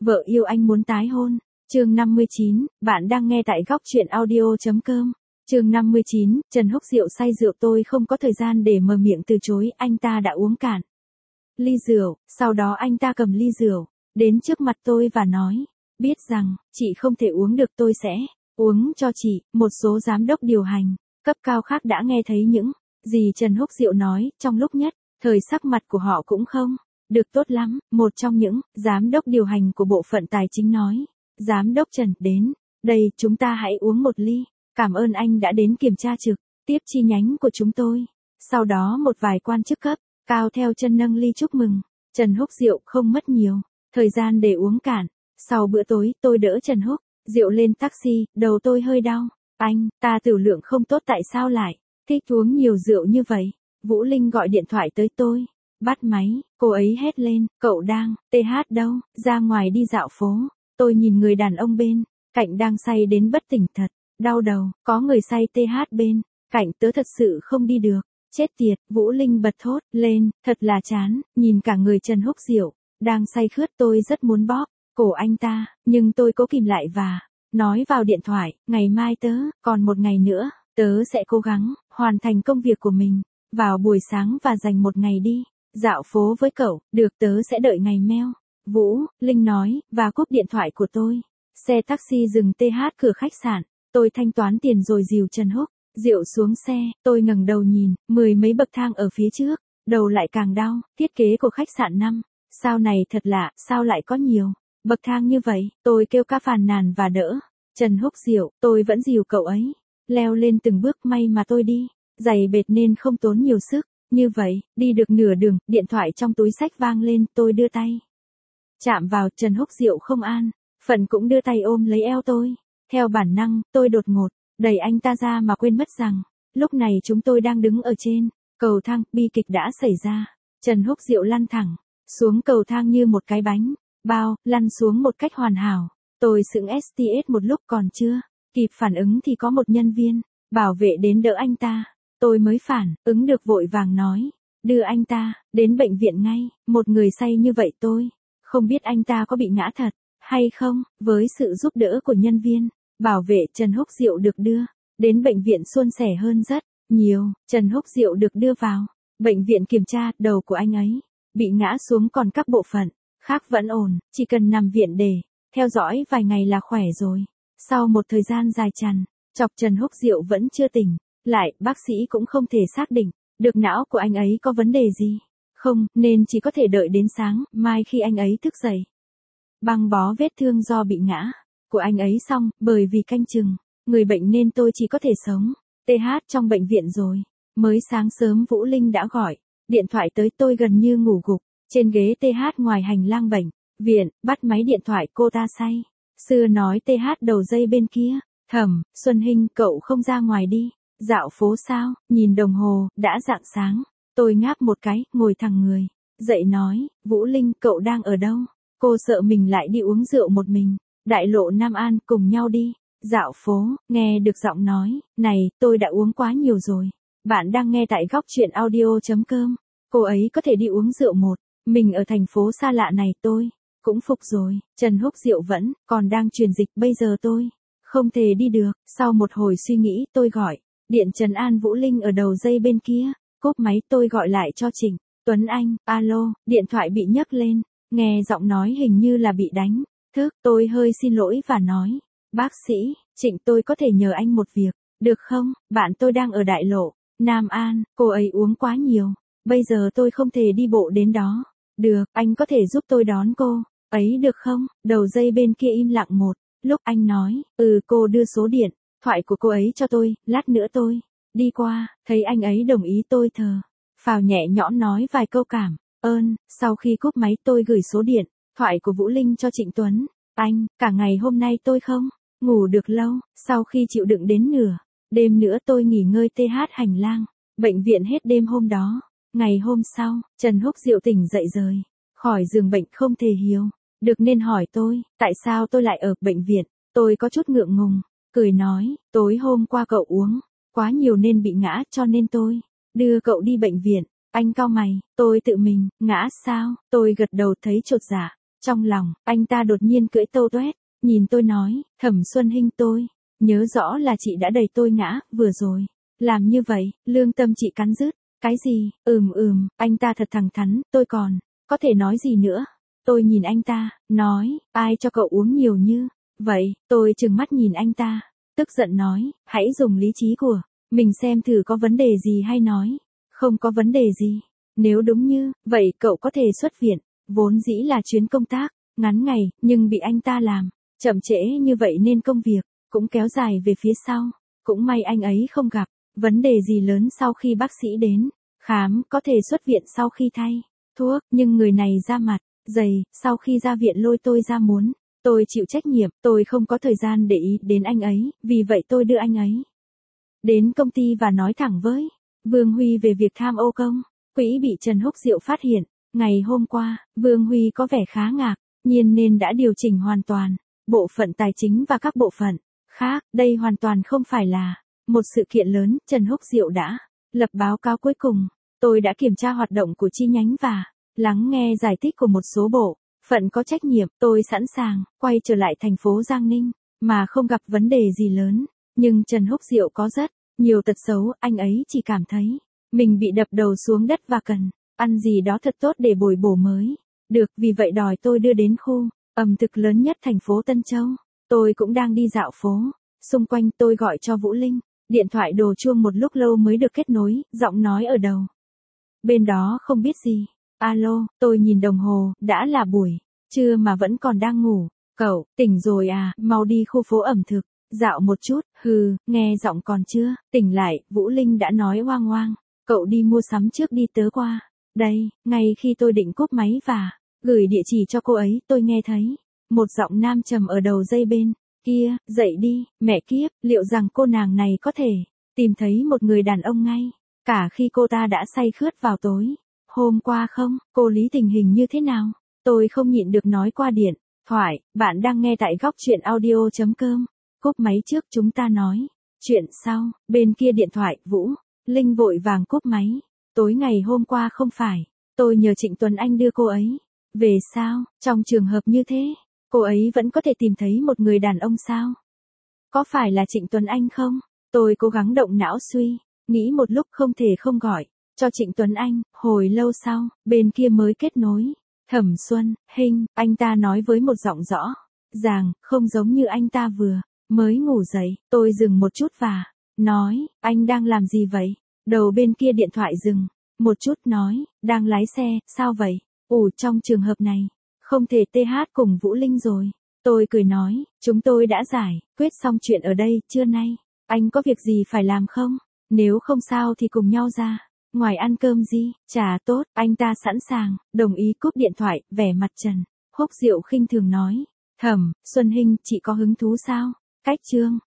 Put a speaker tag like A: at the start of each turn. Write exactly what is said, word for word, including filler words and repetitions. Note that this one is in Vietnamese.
A: Vợ yêu anh muốn tái hôn. Chương năm mươi chín, bạn đang nghe tại góc truyện audio chấm com. Chương năm mươi chín, Trần Húc rượu say rượu tôi không có thời gian để mở miệng từ chối, anh ta đã uống cạn ly rượu, sau đó anh ta cầm ly rượu đến trước mặt tôi và nói, biết rằng chị không thể uống được tôi sẽ uống cho chị. Một số giám đốc điều hành cấp cao khác đã nghe thấy những gì Trần Húc rượu nói, trong lúc nhất thời sắc mặt của họ cũng không được tốt lắm. Một trong những giám đốc điều hành của bộ phận tài chính nói, giám đốc Trần, đến đây chúng ta hãy uống một ly. Cảm ơn anh đã đến kiểm tra trực tiếp chi nhánh của chúng tôi. Sau đó một vài quan chức cấp cao theo chân nâng ly chúc mừng. Trần Húc rượu không mất nhiều thời gian để uống cạn. Sau bữa tối, tôi đỡ Trần Húc rượu lên taxi, đầu tôi hơi đau. Anh, ta tiểu lượng không tốt tại sao lại thích uống nhiều rượu như vậy? Vũ Linh gọi điện thoại tới tôi. Bắt máy, cô ấy hét lên, cậu đang tê hát đâu? Ra ngoài đi dạo phố. Tôi nhìn người đàn ông bên cạnh đang say đến bất tỉnh thật. Đau đầu, có người say tê hát bên cạnh tớ thật sự không đi được. Chết tiệt, Vũ Linh bật thốt lên, thật là chán, nhìn cả người Trần Húc rượu đang say khướt, tôi rất muốn bóp cổ anh ta, nhưng tôi cố kìm lại và nói vào điện thoại, ngày mai tớ, còn một ngày nữa, tớ sẽ cố gắng hoàn thành công việc của mình vào buổi sáng và dành một ngày đi dạo phố với cậu, được, tớ sẽ đợi ngày mail. Vũ Linh nói, và cúp điện thoại của tôi. Xe taxi dừng tê hát cửa khách sạn. Tôi thanh toán tiền rồi dìu Trần Húc rượu xuống xe. Tôi ngẩng đầu nhìn, mười mấy bậc thang ở phía trước, đầu lại càng đau. Thiết kế của khách sạn năm sao này thật lạ, sao lại có nhiều bậc thang như vậy? Tôi kêu ca phàn nàn và đỡ Trần Húc rượu, tôi vẫn dìu cậu ấy leo lên từng bước. May mà tôi đi giày bệt nên không tốn nhiều sức. Như vậy, đi được nửa đường, điện thoại trong túi xách vang lên, tôi đưa tay chạm vào. Trần Húc rượu không an phận cũng đưa tay ôm lấy eo tôi. Theo bản năng, tôi đột ngột đẩy anh ta ra mà quên mất rằng lúc này chúng tôi đang đứng ở trên cầu thang. Bi kịch đã xảy ra. Trần Húc rượu lăn thẳng xuống cầu thang như một cái bánh bao, lăn xuống một cách hoàn hảo. Tôi sững sờ một lúc, còn chưa kịp phản ứng thì có một nhân viên bảo vệ đến đỡ anh ta. Tôi mới phản ứng được, vội vàng nói, đưa anh ta đến bệnh viện ngay. Một người say như vậy tôi không biết anh ta có bị ngã thật hay không. Với sự giúp đỡ của nhân viên bảo vệ, Trần Húc rượu được đưa đến bệnh viện suôn sẻ hơn rất nhiều. Trần Húc rượu được đưa vào bệnh viện kiểm tra, đầu của anh ấy bị ngã xuống, còn các bộ phận khác vẫn ổn, chỉ cần nằm viện để theo dõi vài ngày là khỏe rồi. Sau một thời gian dài chằn chọc, Trần Húc rượu vẫn chưa tỉnh lại. Bác sĩ cũng không thể xác định được não của anh ấy có vấn đề gì không, nên chỉ có thể đợi đến sáng mai khi anh ấy thức dậy băng bó vết thương do bị ngã của anh ấy xong. Bởi vì canh chừng người bệnh nên tôi chỉ có thể sống tê hát trong bệnh viện rồi. Mới sáng sớm Vũ Linh đã gọi điện thoại tới tôi, gần như ngủ gục trên ghế tê hát ngoài hành lang bệnh viện. Bắt máy điện thoại, cô ta say sưa nói tê hát đầu dây bên kia, Thẩm Xuân Hinh, cậu không ra ngoài đi dạo phố sao? Nhìn đồng hồ, đã rạng sáng. Tôi ngáp một cái, ngồi thẳng người dậy nói, Vũ Linh, cậu đang ở đâu? Cô sợ mình lại đi uống rượu một mình. Đại lộ Nam An, cùng nhau đi dạo phố. Nghe được giọng nói này, tôi đã uống quá nhiều rồi. Bạn đang nghe tại góc truyện audio chấm com. Cô ấy có thể đi uống rượu một mình ở thành phố xa lạ này, tôi cũng phục rồi. Trần Húc rượu vẫn còn đang truyền dịch, bây giờ tôi không thể đi được. Sau một hồi suy nghĩ, tôi gọi điện trấn an Vũ Linh ở đầu dây bên kia. Cúp máy, tôi gọi lại cho Trịnh Tuấn Anh. Alo, điện thoại bị nhấc lên, nghe giọng nói hình như là bị đánh thức. Tôi hơi xin lỗi và nói, bác sĩ Trịnh, tôi có thể nhờ anh một việc được không? Bạn tôi đang ở đại lộ Nam An, cô ấy uống quá nhiều, bây giờ tôi không thể đi bộ đến đó. Được, anh có thể giúp tôi đón cô ấy được không? Đầu dây bên kia im lặng một lúc, anh nói, ừ, cô đưa số điện thoại của cô ấy cho tôi, lát nữa tôi đi qua. Thấy anh ấy đồng ý, tôi thờ phào nhẹ nhõm nói vài câu cảm ơn. Sau khi cúp máy, tôi gửi số điện thoại của Vũ Linh cho Trịnh Tuấn Anh. Cả ngày hôm nay tôi không ngủ được lâu. Sau khi chịu đựng đến nửa đêm nữa, tôi nghỉ ngơi tê hát hành lang bệnh viện hết đêm hôm đó. Ngày hôm sau, Trần Húc rượu tỉnh dậy rời khỏi giường bệnh, không thể hiểu được nên hỏi tôi, tại sao tôi lại ở bệnh viện. Tôi có chút ngượng ngùng, cười nói, tối hôm qua cậu uống quá nhiều nên bị ngã, cho nên tôi đưa cậu đi bệnh viện. Anh cau mày, tôi tự mình ngã sao? Tôi gật đầu thấy chột dạ. Trong lòng, anh ta đột nhiên cưỡi tâu tuét, nhìn tôi nói, Thẩm Xuân Hinh tôi, nhớ rõ là chị đã đẩy tôi ngã, vừa rồi. Làm như vậy, lương tâm chị cắn rứt. Cái gì, ừm ừm, anh ta thật thẳng thắn, tôi còn, có thể nói gì nữa. Tôi nhìn anh ta, nói, ai cho cậu uống nhiều như vậy, tôi trừng mắt nhìn anh ta, tức giận nói, hãy dùng lý trí của mình xem thử có vấn đề gì hay nói, không có vấn đề gì. Nếu đúng như vậy cậu có thể xuất viện, vốn dĩ là chuyến công tác, ngắn ngày, nhưng bị anh ta làm chậm trễ như vậy nên công việc cũng kéo dài về phía sau. Cũng may anh ấy không gặp vấn đề gì lớn sau khi bác sĩ đến khám, có thể xuất viện sau khi thay thuốc, nhưng người này ra mặt dày, sau khi ra viện lôi tôi ra muốn tôi chịu trách nhiệm, tôi không có thời gian để ý đến anh ấy, vì vậy tôi đưa anh ấy đến công ty và nói thẳng với Vương Huy về việc tham ô công quỹ bị Trần Húc Diệu phát hiện. Ngày hôm qua, Vương Huy có vẻ khá ngạc nhiên nên đã điều chỉnh hoàn toàn bộ phận tài chính và các bộ phận khác. Đây hoàn toàn không phải là một sự kiện lớn. Trần Húc Diệu đã lập báo cáo cuối cùng. Tôi đã kiểm tra hoạt động của chi nhánh và lắng nghe giải thích của một số bộ phận có trách nhiệm. Tôi sẵn sàng quay trở lại thành phố Giang Ninh mà không gặp vấn đề gì lớn. Nhưng Trần Húc Diệu có rất nhiều tật xấu. Anh ấy chỉ cảm thấy mình bị đập đầu xuống đất và cần ăn gì đó thật tốt để bồi bổ mới được, vì vậy đòi tôi đưa đến khu ẩm thực lớn nhất thành phố Tân Châu. Tôi cũng đang đi dạo phố xung quanh, tôi gọi cho Vũ Linh, điện thoại đổ chuông một lúc lâu mới được kết nối, giọng nói ở đầu bên đó không biết gì. Alo, tôi nhìn đồng hồ, đã là buổi trưa mà vẫn còn đang ngủ. Cậu, tỉnh rồi à, mau đi khu phố ẩm thực, dạo một chút. Hừ, nghe giọng còn chưa tỉnh lại, Vũ Linh đã nói oang oang. Cậu đi mua sắm trước đi, tớ qua đây. Ngay khi tôi định cúp máy và gửi địa chỉ cho cô ấy, tôi nghe thấy một giọng nam trầm ở đầu dây bên kia, dậy đi, mẹ kiếp, liệu rằng cô nàng này có thể tìm thấy một người đàn ông ngay cả khi cô ta đã say khướt vào tối hôm qua không? Cô Lý tình hình như thế nào? Tôi không nhịn được nói qua điện thoại. Bạn đang nghe tại góc truyện audio chấm com. Cúp máy trước, chúng ta nói chuyện sau. Bên kia điện thoại, Vũ Linh vội vàng cúp máy. Tối ngày hôm qua không phải tôi nhờ Trịnh Tuấn Anh đưa cô ấy về sao? Trong trường hợp như thế, cô ấy vẫn có thể tìm thấy một người đàn ông sao? Có phải là Trịnh Tuấn Anh không? Tôi cố gắng động não suy nghĩ một lúc, không thể không gọi cho Trịnh Tuấn Anh. Hồi lâu sau, bên kia mới kết nối. Thẩm Xuân Hinh, anh ta nói với một giọng rõ ràng, không giống như anh ta vừa mới ngủ dậy. Tôi dừng một chút và nói, anh đang làm gì vậy? Đầu bên kia điện thoại dừng một chút, nói, đang lái xe. Sao vậy? Ủa, trong trường hợp này không thể tê hát cùng Vũ Linh rồi. Tôi cười nói, chúng tôi đã giải quyết xong chuyện ở đây. Trưa nay anh có việc gì phải làm không? Nếu không sao thì cùng nhau ra ngoài ăn cơm gì? Chà, tốt. Anh ta sẵn sàng đồng ý cúp điện thoại. Vẻ mặt Trần Húc Diệu khinh thường nói, Thẩm Xuân Hinh, chị có hứng thú sao? Cách chương